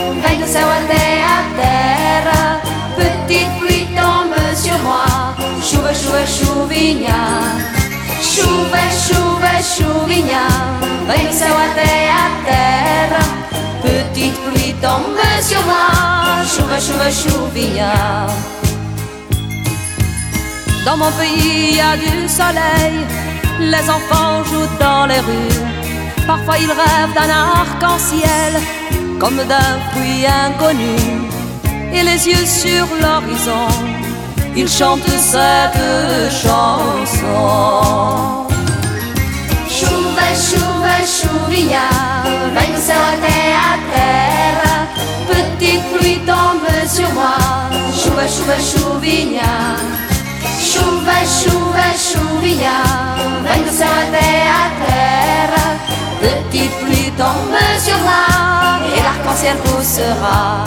veille de saouaté à terre. Petite pluie tombe sur moi, chouve, chouve, chouvigna. Chouve, chouve, chouvigna, veille de saouaté à terre. Petite pluie tombe sur moi, chouve, chouve, chouvigna. Dans mon pays il y a du soleil, les enfants jouent dans les rues. Parfois ils rêvent d'un arc-en-ciel, comme d'un fruit inconnu. Et les yeux sur l'horizon, ils chantent cette chanson. Chouve, chouve, chouvigna, veille de saouaté à terre. Petite pluie tombe sur moi, chouve, chouve, chouvigna. Chouve, chouve, chouvigna, veille de saouaté à terre. Petite pluie tombe sur moi et l'arc-en-ciel poussera.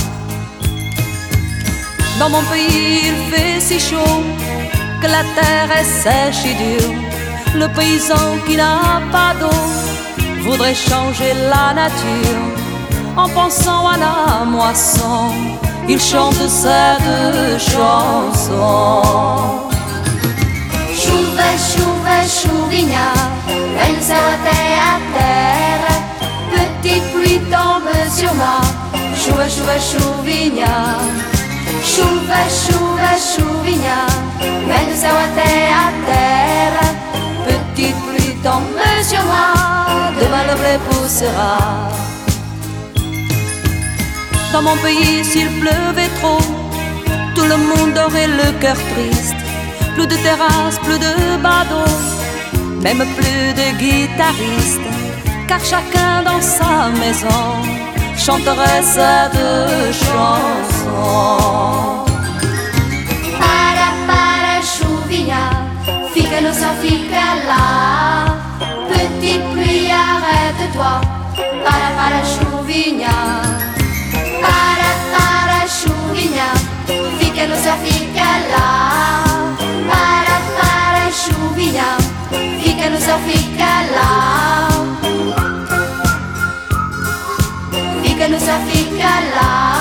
Dans mon pays il fait si chaud que la terre est sèche et dure. Le paysan qui n'a pas d'eau voudrait changer la nature. En pensant à la moisson, il chante cette chanson. Chouve, chouve, chouvigna, veille de saouaté à terre. Petite pluie tombe sur moi, chouve, chouve, chouvigna. Chouve, chouve, chouvigna, veille de saouaté à terre. Petite pluie tombe sur moi, demain le blé poussera. Dans mon pays s'il pleuvait trop, tout le monde aurait le cœur triste. Plus de terrasses, plus de badauds, même plus de guitaristes, car chacun dans sa maison chanterait cette chanson. Para, para, chouvigna, fica-nous sans fica-là. Petite pluie, arrête-toi, para, chouvigna. Para, chouvigna, fica-nous sans fica-là. Para, chouvigna, fica-nous sans fica-là. Fica-nous sans fica-là.